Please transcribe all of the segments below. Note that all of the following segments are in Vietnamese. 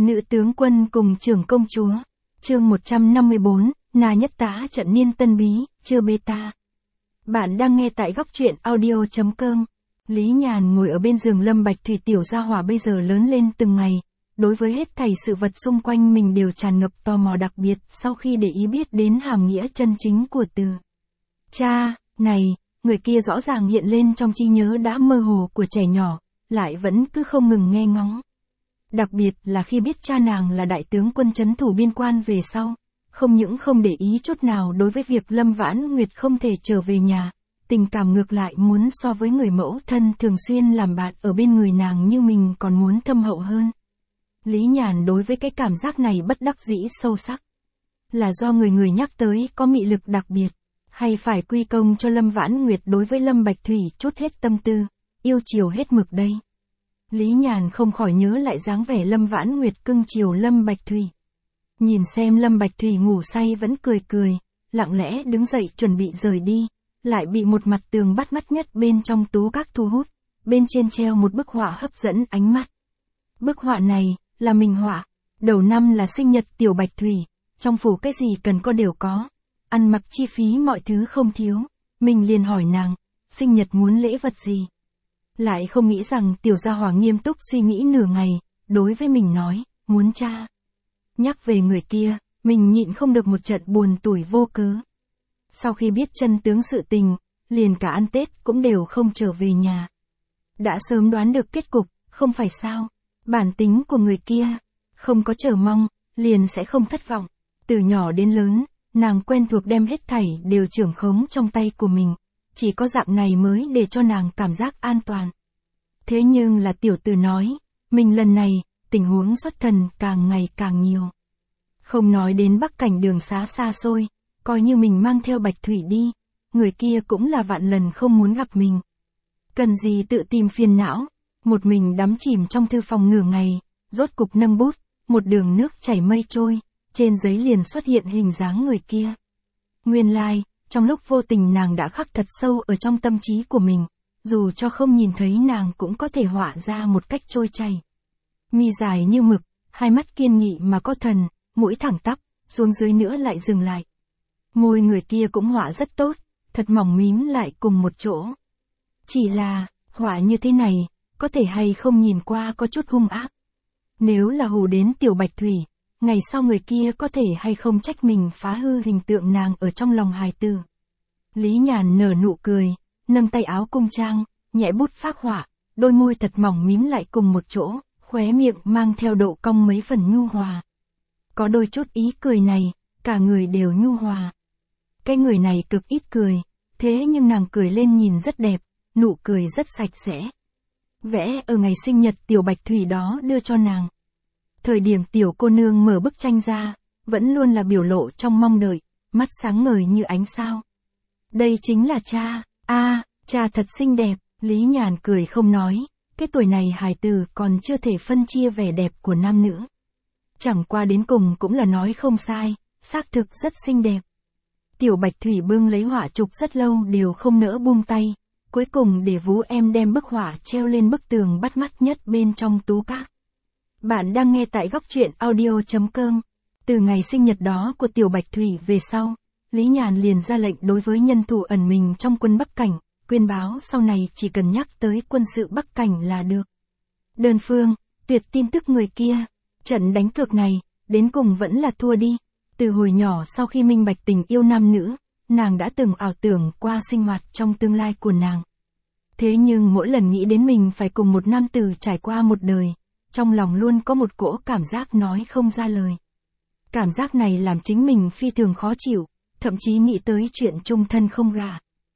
Nữ tướng quân cùng trưởng công chúa. Chương 154, Na Nhất Tá trận niên tân bí, chưa beta. Bạn đang nghe tại góc truyện audio.com. Lý Nhàn ngồi ở bên giường Lâm Bạch Thủy. Tiểu gia hỏa bây giờ lớn lên từng ngày, đối với hết thảy sự vật xung quanh mình đều tràn ngập tò mò, đặc biệt sau khi để ý biết đến hàm nghĩa chân chính của từ cha. Này, người kia rõ ràng hiện lên trong trí nhớ đã mơ hồ của trẻ nhỏ, lại vẫn cứ không ngừng nghe ngóng. Đặc biệt là khi biết cha nàng là đại tướng quân trấn thủ biên quan về sau, không những không để ý chút nào đối với việc Lâm Vãn Nguyệt không thể trở về nhà, tình cảm ngược lại muốn so với người mẫu thân thường xuyên làm bạn ở bên người nàng như mình còn muốn thâm hậu hơn. Lý Nhàn đối với cái cảm giác này bất đắc dĩ sâu sắc. Là do người nhắc tới có mị lực đặc biệt, hay phải quy công cho Lâm Vãn Nguyệt đối với Lâm Bạch Thủy chút hết tâm tư, yêu chiều hết mực đây. Lý Nhàn không khỏi nhớ lại dáng vẻ Lâm Vãn Nguyệt cưng chiều Lâm Bạch Thủy. Nhìn xem Lâm Bạch Thủy ngủ say vẫn cười cười, lặng lẽ đứng dậy chuẩn bị rời đi, lại bị một mặt tường bắt mắt nhất bên trong tú các thu hút, bên trên treo một bức họa hấp dẫn ánh mắt. Bức họa này, là mình họa, đầu năm là sinh nhật Tiểu Bạch Thủy, trong phủ cái gì cần có đều có, ăn mặc chi phí mọi thứ không thiếu, mình liền hỏi nàng, sinh nhật muốn lễ vật gì? Lại không nghĩ rằng tiểu gia hỏa nghiêm túc suy nghĩ nửa ngày, đối với mình nói, muốn cha. Nhắc về người kia, mình nhịn không được một trận buồn tủi vô cớ. Sau khi biết chân tướng sự tình, liền cả ăn Tết cũng đều không trở về nhà. Đã sớm đoán được kết cục, không phải sao? Bản tính của người kia, không có chờ mong, liền sẽ không thất vọng. Từ nhỏ đến lớn, nàng quen thuộc đem hết thảy đều trưởng khống trong tay của mình. Chỉ có dạng này mới để cho nàng cảm giác an toàn. Thế nhưng là tiểu tử nói, mình lần này, tình huống xuất thần càng ngày càng nhiều. Không nói đến bắc cảnh đường xá xa xôi, coi như mình mang theo Bạch Thủy đi, người kia cũng là vạn lần không muốn gặp mình. Cần gì tự tìm phiền não, một mình đắm chìm trong thư phòng nửa ngày, rốt cục nâng bút, một đường nước chảy mây trôi, trên giấy liền xuất hiện hình dáng người kia. Nguyên lai, trong lúc vô tình nàng đã khắc thật sâu ở trong tâm trí của mình, dù cho không nhìn thấy nàng cũng có thể họa ra một cách trôi chảy. Mi dài như mực, hai mắt kiên nghị mà có thần, mũi thẳng tắp, xuống dưới nữa lại dừng lại. Môi người kia cũng họa rất tốt, thật mỏng mím lại cùng một chỗ. Chỉ là, họa như thế này, có thể hay không nhìn qua có chút hung ác. Nếu là hù đến Tiểu Bạch Thủy, ngày sau người kia có thể hay không trách mình phá hư hình tượng nàng ở trong lòng hài tử. Lý Nhàn nở nụ cười, nâng tay áo cung trang, nhẹ bút phác họa, đôi môi thật mỏng mím lại cùng một chỗ, khóe miệng mang theo độ cong mấy phần nhu hòa. Có đôi chút ý cười này, cả người đều nhu hòa. Cái người này cực ít cười, thế nhưng nàng cười lên nhìn rất đẹp, nụ cười rất sạch sẽ. Vẽ ở ngày sinh nhật Tiểu Bạch Thủy đó đưa cho nàng. Thời điểm tiểu cô nương mở bức tranh ra, vẫn luôn là biểu lộ trong mong đợi, mắt sáng ngời như ánh sao. Đây chính là cha, cha thật xinh đẹp, Lý Nhàn cười không nói, cái tuổi này hài tử còn chưa thể phân chia vẻ đẹp của nam nữ. Chẳng qua đến cùng cũng là nói không sai, xác thực rất xinh đẹp. Tiểu Bạch Thủy bưng lấy họa chụp rất lâu đều không nỡ buông tay, cuối cùng để Vú em đem bức họa treo lên bức tường bắt mắt nhất bên trong tú các. Bạn đang nghe tại góc truyện audio.com. Từ ngày sinh nhật đó của Tiểu Bạch Thủy về sau, Lý Nhàn liền ra lệnh đối với nhân thủ ẩn mình trong quân Bắc Cảnh, quyên báo sau này chỉ cần nhắc tới quân sự Bắc Cảnh là được. Đơn phương, tuyệt tin tức người kia, trận đánh cược này, đến cùng vẫn là thua đi. Từ hồi nhỏ sau khi minh bạch tình yêu nam nữ, nàng đã từng ảo tưởng qua sinh hoạt trong tương lai của nàng. Thế nhưng mỗi lần nghĩ đến mình phải cùng một nam tử trải qua một đời, trong lòng luôn có một cỗ cảm giác nói không ra lời. Cảm giác này làm chính mình phi thường khó chịu, thậm chí nghĩ tới chuyện chung thân không gả.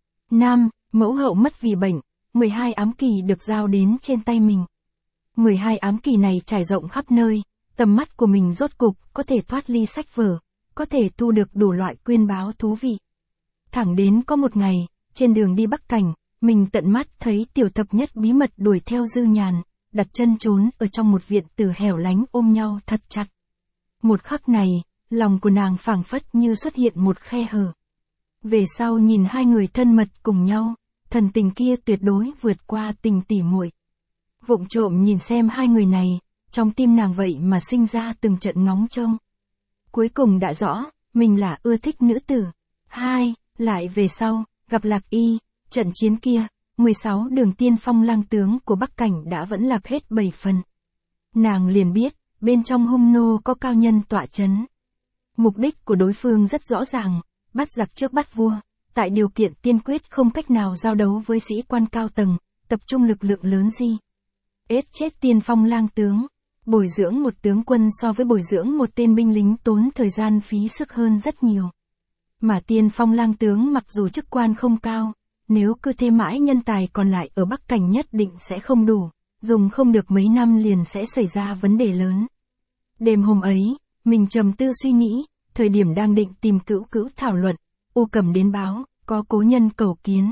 Mẫu hậu mất vì bệnh, 12 ám kỳ được giao đến trên tay mình. 12 ám kỳ này trải rộng khắp nơi, tầm mắt của mình rốt cục có thể thoát ly sách vở, có thể thu được đủ loại quyên báo thú vị. Thẳng đến có một ngày, trên đường đi Bắc Cảnh, mình tận mắt thấy Tiểu Thập Nhất bí mật đuổi theo Dư Nhàn, đặt chân trốn ở trong một viện tử hẻo lánh ôm nhau thật chặt. Một khắc này, lòng của nàng phảng phất như xuất hiện một khe hở. Về sau nhìn hai người thân mật cùng nhau, thần tình kia tuyệt đối vượt qua tình tỉ muội. Vụng trộm nhìn xem hai người này, trong tim nàng vậy mà sinh ra từng trận ngóng trông. Cuối cùng đã rõ, mình là ưa thích nữ tử. 2. Lại về sau, gặp Lạc Y, trận chiến kia, 16 đường tiên phong lang tướng của Bắc Cảnh đã vẫn lạc hết 7 phần. Nàng liền biết, bên trong hung nô có cao nhân tọa chấn. Mục đích của đối phương rất rõ ràng, bắt giặc trước bắt vua, tại điều kiện tiên quyết không cách nào giao đấu với sĩ quan cao tầng, tập trung lực lượng lớn gì. Ết chết tiên phong lang tướng, bồi dưỡng một tướng quân so với bồi dưỡng một tên binh lính tốn thời gian phí sức hơn rất nhiều. Mà tiên phong lang tướng mặc dù chức quan không cao, nếu cứ thế mãi nhân tài còn lại ở Bắc Cảnh nhất định sẽ không đủ, dùng không được mấy năm liền sẽ xảy ra vấn đề lớn. Đêm hôm ấy, mình trầm tư suy nghĩ, thời điểm đang định tìm Cữu Cữu thảo luận, U Cầm đến báo, có cố nhân cầu kiến.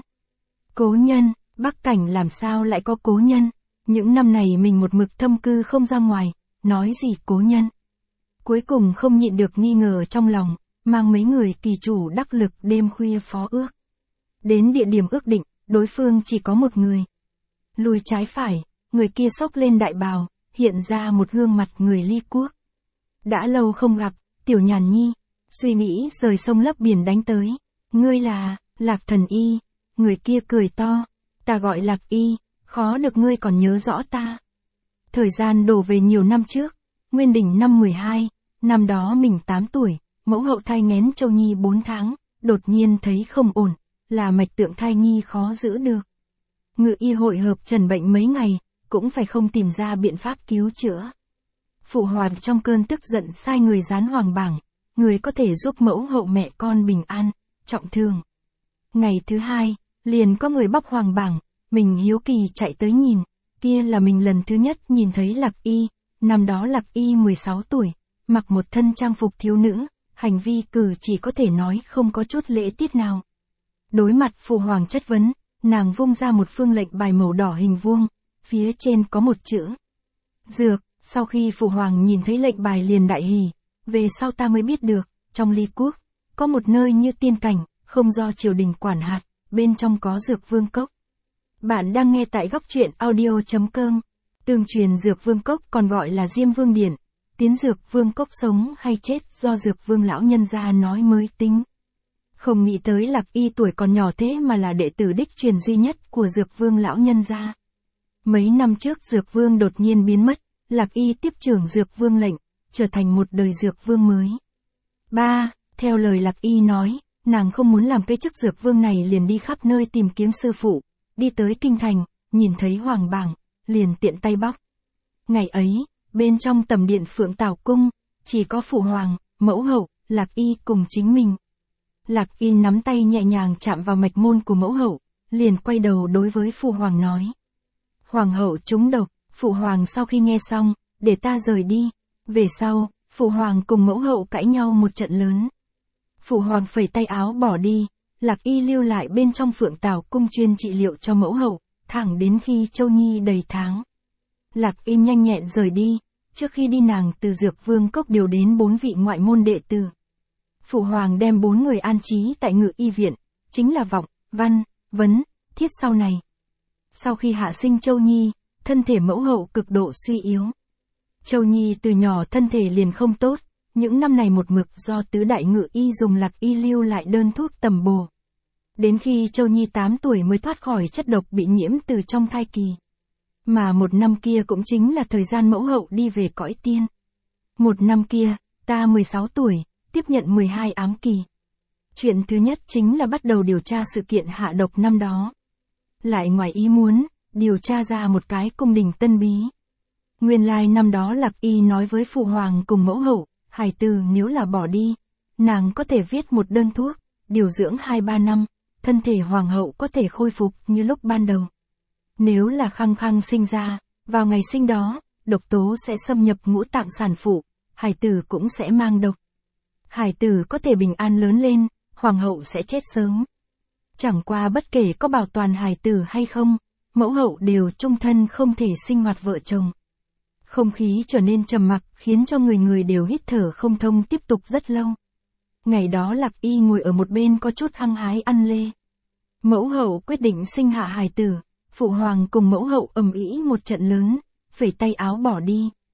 Cố nhân, Bắc Cảnh làm sao lại có cố nhân? Những năm này mình một mực thâm cư không ra ngoài, nói gì cố nhân. Cuối cùng không nhịn được nghi ngờ trong lòng, mang mấy người kỳ chủ đắc lực đêm khuya phó ước. Đến địa điểm ước định, đối phương chỉ có một người. Lùi trái phải, người kia xốc lên đại bào, hiện ra một gương mặt người Ly Quốc. Đã lâu không gặp, Tiểu Nhàn Nhi, suy nghĩ rời sông lấp biển đánh tới. Ngươi là, Lạc Thần Y. Người kia cười to, ta gọi Lạc Y, khó được ngươi còn nhớ rõ ta. Thời gian đổ về nhiều năm trước, Nguyên Đỉnh năm 12, năm đó mình 8 tuổi, mẫu hậu thai nghén Châu Nhi 4 tháng, đột nhiên thấy không ổn, là mạch tượng thai nhi khó giữ được. Ngự y hội hợp trần bệnh mấy ngày, cũng phải không tìm ra biện pháp cứu chữa. Phụ hoàng trong cơn tức giận sai người dán hoàng bảng, người có thể giúp mẫu hậu mẹ con bình an, trọng thương. Ngày thứ 2, liền có người bóc hoàng bảng, mình hiếu kỳ chạy tới nhìn, kia là mình lần thứ nhất nhìn thấy Lạc Y, năm đó Lạc Y 16 tuổi, mặc một thân trang phục thiếu nữ, hành vi cử chỉ có thể nói không có chút lễ tiết nào. Đối mặt phụ hoàng chất vấn, nàng vung ra một phương lệnh bài màu đỏ hình vuông, phía trên có một chữ dược. Sau khi phụ hoàng nhìn thấy lệnh bài liền đại hỉ, về sau ta mới biết được, trong Ly Quốc, có một nơi như tiên cảnh, không do triều đình quản hạt, bên trong có dược vương cốc. Bạn đang nghe tại góc truyện audio.com. Tương truyền dược vương cốc còn gọi là Diêm Vương Điện, tiến dược vương cốc sống hay chết do dược vương lão nhân gia nói mới tính. Không nghĩ tới Lạc Y tuổi còn nhỏ thế mà là đệ tử đích truyền duy nhất của dược vương lão nhân gia. Mấy năm trước dược vương đột nhiên biến mất, Lạc Y tiếp trưởng dược vương lệnh, trở thành một đời dược vương mới. 3. Theo lời Lạc Y nói, nàng không muốn làm cái chức dược vương này liền đi khắp nơi tìm kiếm sư phụ, đi tới kinh thành, nhìn thấy hoàng bảng, liền tiện tay bóc. Ngày ấy, bên trong tầm điện Phượng Tảo Cung, chỉ có phụ hoàng, mẫu hậu, Lạc Y cùng chính mình. Lạc Y nắm tay nhẹ nhàng chạm vào mạch môn của mẫu hậu, liền quay đầu đối với phụ hoàng nói. Hoàng hậu trúng độc, phụ hoàng sau khi nghe xong, để ta rời đi. Về sau, phụ hoàng cùng mẫu hậu cãi nhau một trận lớn. Phụ hoàng phẩy tay áo bỏ đi, Lạc Y lưu lại bên trong Phượng Tảo Cung chuyên trị liệu cho mẫu hậu, thẳng đến khi Châu Nhi đầy tháng. Lạc Y nhanh nhẹn rời đi, trước khi đi nàng từ dược vương cốc điều đến 4 vị ngoại môn đệ tử. Phụ hoàng đem 4 người an trí tại Ngự Y viện, chính là Vọng, Văn, Vấn, Thiết sau này. Sau khi hạ sinh Châu Nhi, thân thể mẫu hậu cực độ suy yếu. Châu Nhi từ nhỏ thân thể liền không tốt, những năm này một mực do tứ đại Ngự Y dùng Lạc Y lưu lại đơn thuốc tầm bổ. Đến khi Châu Nhi 8 tuổi mới thoát khỏi chất độc bị nhiễm từ trong thai kỳ. Mà một năm kia cũng chính là thời gian mẫu hậu đi về cõi tiên. Một năm kia, ta 16 tuổi, tiếp nhận 12 ám kỳ. Chuyện thứ nhất chính là bắt đầu điều tra sự kiện hạ độc năm đó. Lại ngoài ý muốn, điều tra ra một cái cung đình tân bí. Nguyên lai năm đó Lạc Y nói với phụ hoàng cùng mẫu hậu, hài tử nếu là bỏ đi, nàng có thể viết một đơn thuốc, điều dưỡng 2-3 năm, thân thể hoàng hậu có thể khôi phục như lúc ban đầu. Nếu là khăng khăng sinh ra, vào ngày sinh đó, độc tố sẽ xâm nhập ngũ tạng sản phụ, hài tử cũng sẽ mang độc. Hài tử có thể bình an lớn lên, hoàng hậu sẽ chết sớm. Chẳng qua bất kể có bảo toàn hài tử hay không, mẫu hậu đều chung thân không thể sinh hoạt vợ chồng. Không khí trở nên trầm mặc khiến cho người người đều hít thở không thông tiếp tục rất lâu. Ngày đó Lạc Y ngồi ở một bên có chút hăng hái ăn lê. Mẫu hậu quyết định sinh hạ hài tử, phụ hoàng cùng mẫu hậu ầm ĩ một trận lớn, phẩy tay áo bỏ đi.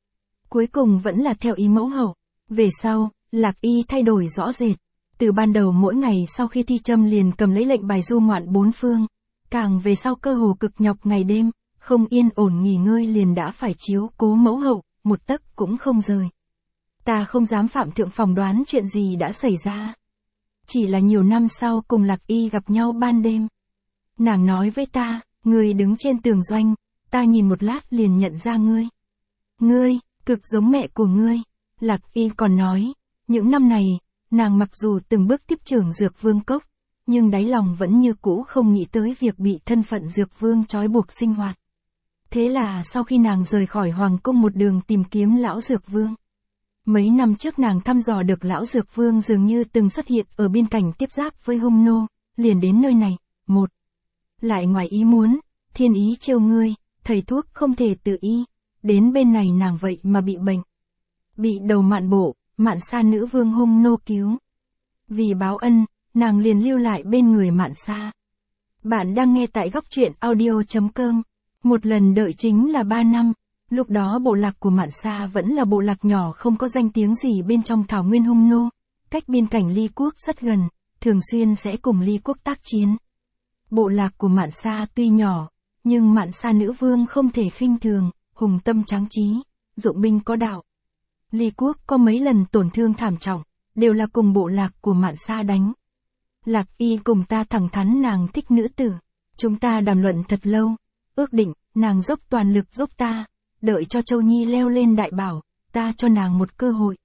Cuối cùng vẫn là theo ý mẫu hậu. Về sau, Lạc Y thay đổi rõ rệt. Từ ban đầu mỗi ngày sau khi thi châm liền cầm lấy lệnh bài du ngoạn bốn phương. Càng về sau cơ hồ cực nhọc ngày đêm, không yên ổn nghỉ ngơi liền đã phải chiếu cố mẫu hậu, một tấc cũng không rời. Ta không dám phạm thượng phỏng đoán chuyện gì đã xảy ra. Chỉ là nhiều năm sau cùng Lạc Y gặp nhau ban đêm. Nàng nói với ta, ngươi đứng trên tường doanh, ta nhìn một lát liền nhận ra ngươi. Ngươi, cực giống mẹ của ngươi. Lạc Y còn nói, những năm này, nàng mặc dù từng bước tiếp trưởng Dược Vương cốc, nhưng đáy lòng vẫn như cũ không nghĩ tới việc bị thân phận Dược Vương trói buộc sinh hoạt. Thế là sau khi nàng rời khỏi Hoàng cung một đường tìm kiếm lão Dược Vương. Mấy năm trước nàng thăm dò được lão Dược Vương dường như từng xuất hiện ở biên cảnh tiếp giáp với Hung Nô, liền đến nơi này. Một, lại ngoài ý muốn, thiên ý trêu ngươi, thầy thuốc không thể tự y, đến bên này nàng vậy mà bị bệnh. Bị đầu Mạn Bộ, Mạn Sa nữ vương Hung Nô cứu. Vì báo ân, nàng liền lưu lại bên người Mạn Sa. Bạn đang nghe tại góc truyện audio.com. Một lần đợi chính là 3 năm. Lúc đó bộ lạc của Mạn Sa vẫn là bộ lạc nhỏ không có danh tiếng gì bên trong thảo nguyên Hung Nô, cách biên cảnh Ly quốc rất gần, thường xuyên sẽ cùng Ly quốc tác chiến. Bộ lạc của Mạn Sa tuy nhỏ, nhưng Mạn Sa nữ vương không thể khinh thường, hùng tâm tráng trí, dụng binh có đạo. Ly quốc có mấy lần tổn thương thảm trọng, đều là cùng bộ lạc của Mạn Sa đánh. Lạc Y cùng ta thẳng thắn nàng thích nữ tử, chúng ta đàm luận thật lâu, ước định, nàng dốc toàn lực giúp ta, đợi cho Châu Nhi leo lên đại bảo, ta cho nàng một cơ hội.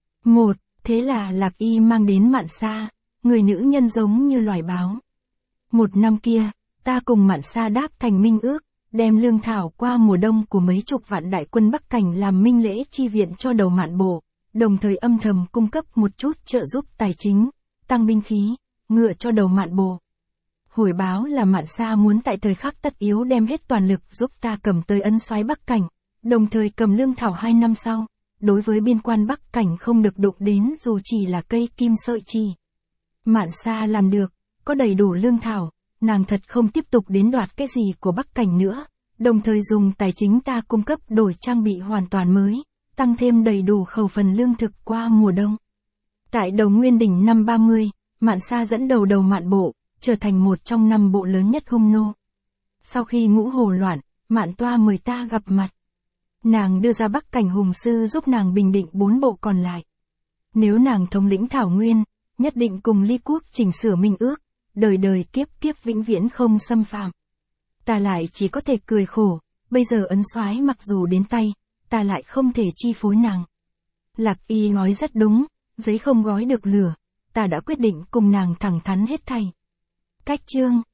Thế là Lạc Y mang đến Mạn Sa, người nữ nhân giống như loài báo. Một năm kia, ta cùng Mạn Sa đáp thành minh ước, đem lương thảo qua mùa đông của mấy chục vạn đại quân Bắc Cảnh làm minh lễ chi viện cho đầu Mạn Bộ, đồng thời âm thầm cung cấp một chút trợ giúp tài chính, tăng binh khí, ngựa cho đầu Mạn Bộ. Hồi báo là Mạn Sa muốn tại thời khắc tất yếu đem hết toàn lực giúp ta cầm tới ấn soái Bắc Cảnh, đồng thời cầm lương thảo 2 năm sau, đối với biên quan Bắc Cảnh không được đụng đến dù chỉ là cây kim sợi chỉ. Mạn Sa làm được, có đầy đủ lương thảo, nàng thật không tiếp tục đến đoạt cái gì của Bắc Cảnh nữa, đồng thời dùng tài chính ta cung cấp đổi trang bị hoàn toàn mới, tăng thêm đầy đủ khẩu phần lương thực qua mùa đông. Tại đầu Nguyên Đỉnh năm 30, Mạn Sa dẫn đầu đầu Mạn Bộ, trở thành một trong 5 bộ lớn nhất Hung Nô. Sau khi ngũ hồ loạn, Mạn Toa mời ta gặp mặt. Nàng đưa ra Bắc Cảnh hùng sư giúp nàng bình định 4 bộ còn lại. Nếu nàng thống lĩnh Thảo Nguyên, nhất định cùng Ly quốc chỉnh sửa minh ước, đời đời kiếp kiếp vĩnh viễn không xâm phạm. Ta lại chỉ có thể cười khổ, bây giờ ấn soái mặc dù đến tay, ta lại không thể chi phối nàng. Lạc Y nói rất đúng, giấy không gói được lửa, ta đã quyết định cùng nàng thẳng thắn hết thảy. Cách chương